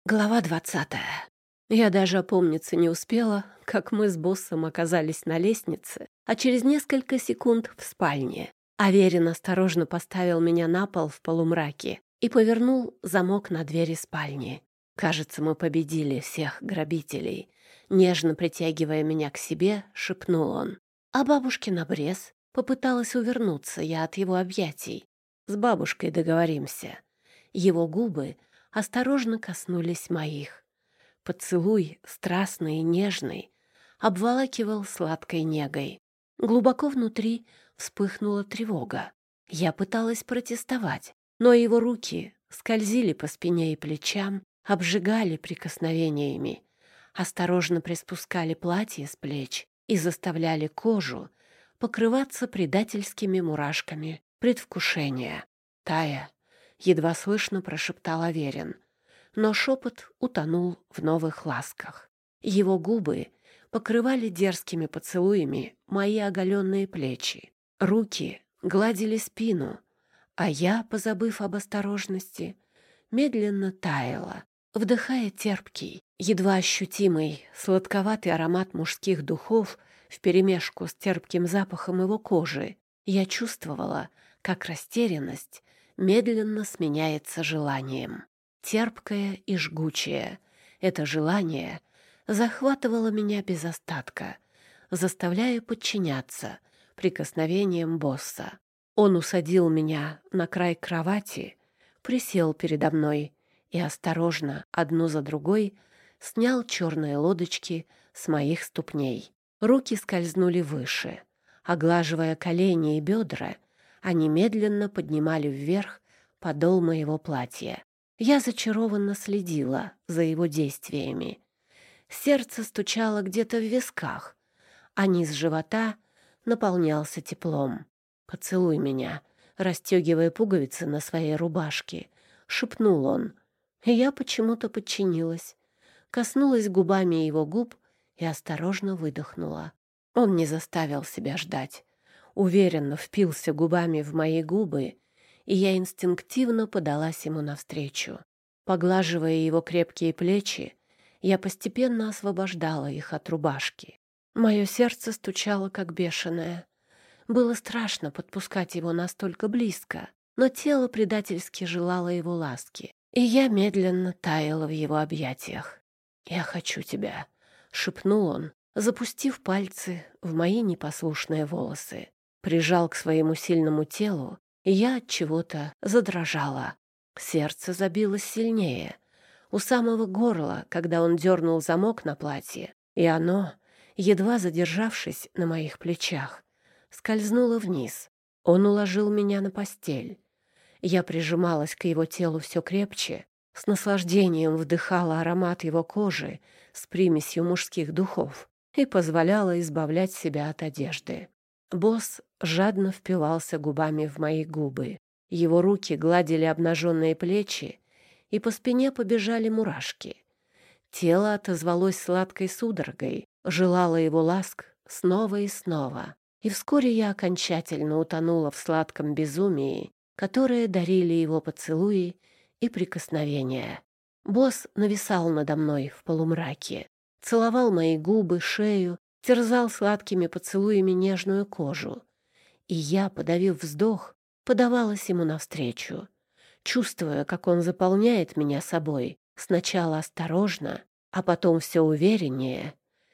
Глава 20. Я даже опомниться не успела, как мы с боссом оказались на лестнице, а через несколько секунд в спальне. Аверин осторожно поставил меня на пол в полумраке и повернул замок на двери спальни. Кажется, мы победили всех грабителей. Нежно притягивая меня к себе, шепнул он. А бабушкин обрез? Попыталась увернуться я от его объятий. С бабушкой договоримся. Его губы осторожно коснулись моих. Поцелуй, страстный и нежный, обволакивал сладкой негой. Глубоко внутри вспыхнула тревога. Я пыталась протестовать, но его руки скользили по спине и плечам, обжигали прикосновениями, осторожно приспускали платье с плеч и заставляли кожу покрываться предательскими мурашками предвкушения. «Тая», — едва слышно прошептал Аверин, но шепот утонул в новых ласках. Его губы покрывали дерзкими поцелуями мои оголенные плечи. Руки гладили спину, а я, позабыв об осторожности, медленно таяла, вдыхая терпкий, едва ощутимый, сладковатый аромат мужских духов вперемешку с терпким запахом его кожи. Я чувствовала, как растерянность медленно сменяется желанием. Терпкое и жгучее. Это желание захватывало меня без остатка, заставляя подчиняться прикосновениям босса. Он усадил меня на край кровати, присел передо мной и осторожно, одну за другой, снял черные лодочки с моих ступней. Руки скользнули выше. Оглаживая колени и бедра, они медленно поднимали вверх подол моего платья. Я зачарованно следила за его действиями. Сердце стучало где-то в висках, а низ живота наполнялся теплом. «Поцелуй меня», расстегивая пуговицы на своей рубашке, шепнул он. И я почему-то подчинилась, коснулась губами его губ и осторожно выдохнула. Он не заставил себя ждать. Уверенно впился губами в мои губы, и я инстинктивно подалась ему навстречу. Поглаживая его крепкие плечи, я постепенно освобождала их от рубашки. Мое сердце стучало, как бешеное. Было страшно подпускать его настолько близко, но тело предательски желало его ласки, и я медленно таяла в его объятиях. «Я хочу тебя», — шепнул он, запустив пальцы в мои непослушные волосы. Прижал к своему сильному телу, и я от чего-то задрожала. Сердце забилось сильнее, у самого горла, когда он дернул замок на платье, и оно, едва задержавшись на моих плечах, скользнуло вниз. Он уложил меня на постель. Я прижималась к его телу все крепче, с наслаждением вдыхала аромат его кожи с примесью мужских духов и позволяла избавлять себя от одежды. Босс жадно впивался губами в мои губы. Его руки гладили обнаженные плечи, и по спине побежали мурашки. Тело отозвалось сладкой судорогой, желало его ласк снова и снова. И вскоре я окончательно утонула в сладком безумии, которое дарили его поцелуи и прикосновения. Босс нависал надо мной в полумраке, целовал мои губы, шею, терзал сладкими поцелуями нежную кожу. И я, подавив вздох, подавалась ему навстречу, чувствуя, как он заполняет меня собой, сначала осторожно, а потом все увереннее.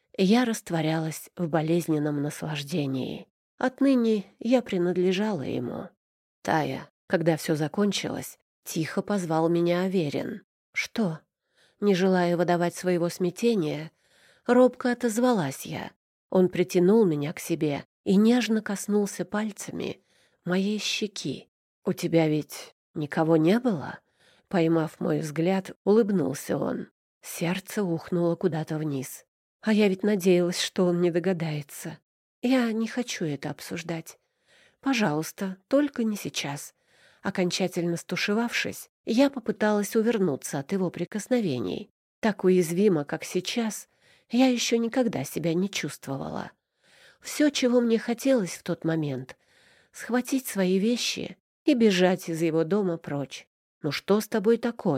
Я растворялась в болезненном наслаждении. Отныне я принадлежала ему. «Тая», когда все закончилось, тихо позвал меня Аверин. «Что?» Не желая выдавать своего смятения, робко отозвалась я. Он притянул меня к себе и нежно коснулся пальцами моей щеки. «У тебя ведь никого не было?» Поймав мой взгляд, улыбнулся он. Сердце ухнуло куда-то вниз. А я ведь надеялась, что он не догадается. Я не хочу это обсуждать. Пожалуйста, только не сейчас. Окончательно стушевавшись, я попыталась увернуться от его прикосновений. Так уязвимо, как сейчас, я еще никогда себя не чувствовала. Все, чего мне хотелось в тот момент — схватить свои вещи и бежать из его дома прочь. «Ну что с тобой такое?»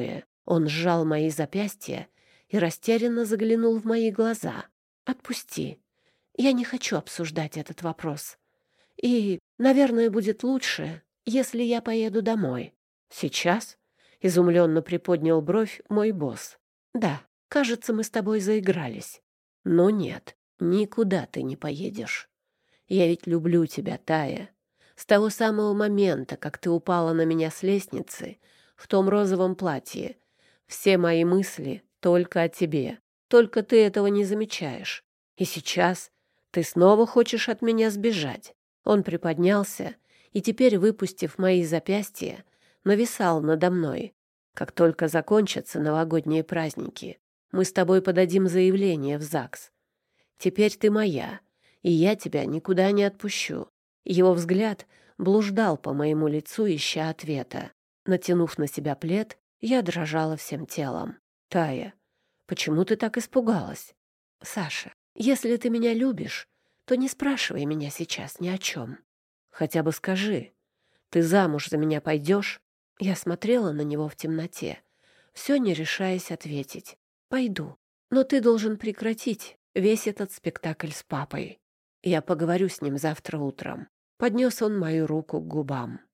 Он сжал мои запястья и растерянно заглянул в мои глаза. «Отпусти. Я не хочу обсуждать этот вопрос. И, наверное, будет лучше, если я поеду домой». «Сейчас?» — изумленно приподнял бровь мой босс. «Да, кажется, мы с тобой заигрались. Но нет, никуда ты не поедешь. Я ведь люблю тебя, Тая. С того самого момента, как ты упала на меня с лестницы в том розовом платье, все мои мысли только о тебе. Только ты этого не замечаешь. И сейчас ты снова хочешь от меня сбежать». Он приподнялся и теперь, выпустив мои запястья, нависал надо мной. «Как только закончатся новогодние праздники, мы с тобой подадим заявление в ЗАГС. Теперь ты моя, и я тебя никуда не отпущу». Его взгляд блуждал по моему лицу, ища ответа. Натянув на себя плед, я дрожала всем телом. «Тая, почему ты так испугалась?» «Саша, если ты меня любишь, то не спрашивай меня сейчас ни о чем. Хотя бы скажи, ты замуж за меня пойдешь?» Я смотрела на него в темноте, все не решаясь ответить. «Пойду, но ты должен прекратить весь этот спектакль с папой. Я поговорю с ним завтра утром». Поднес он мою руку к губам.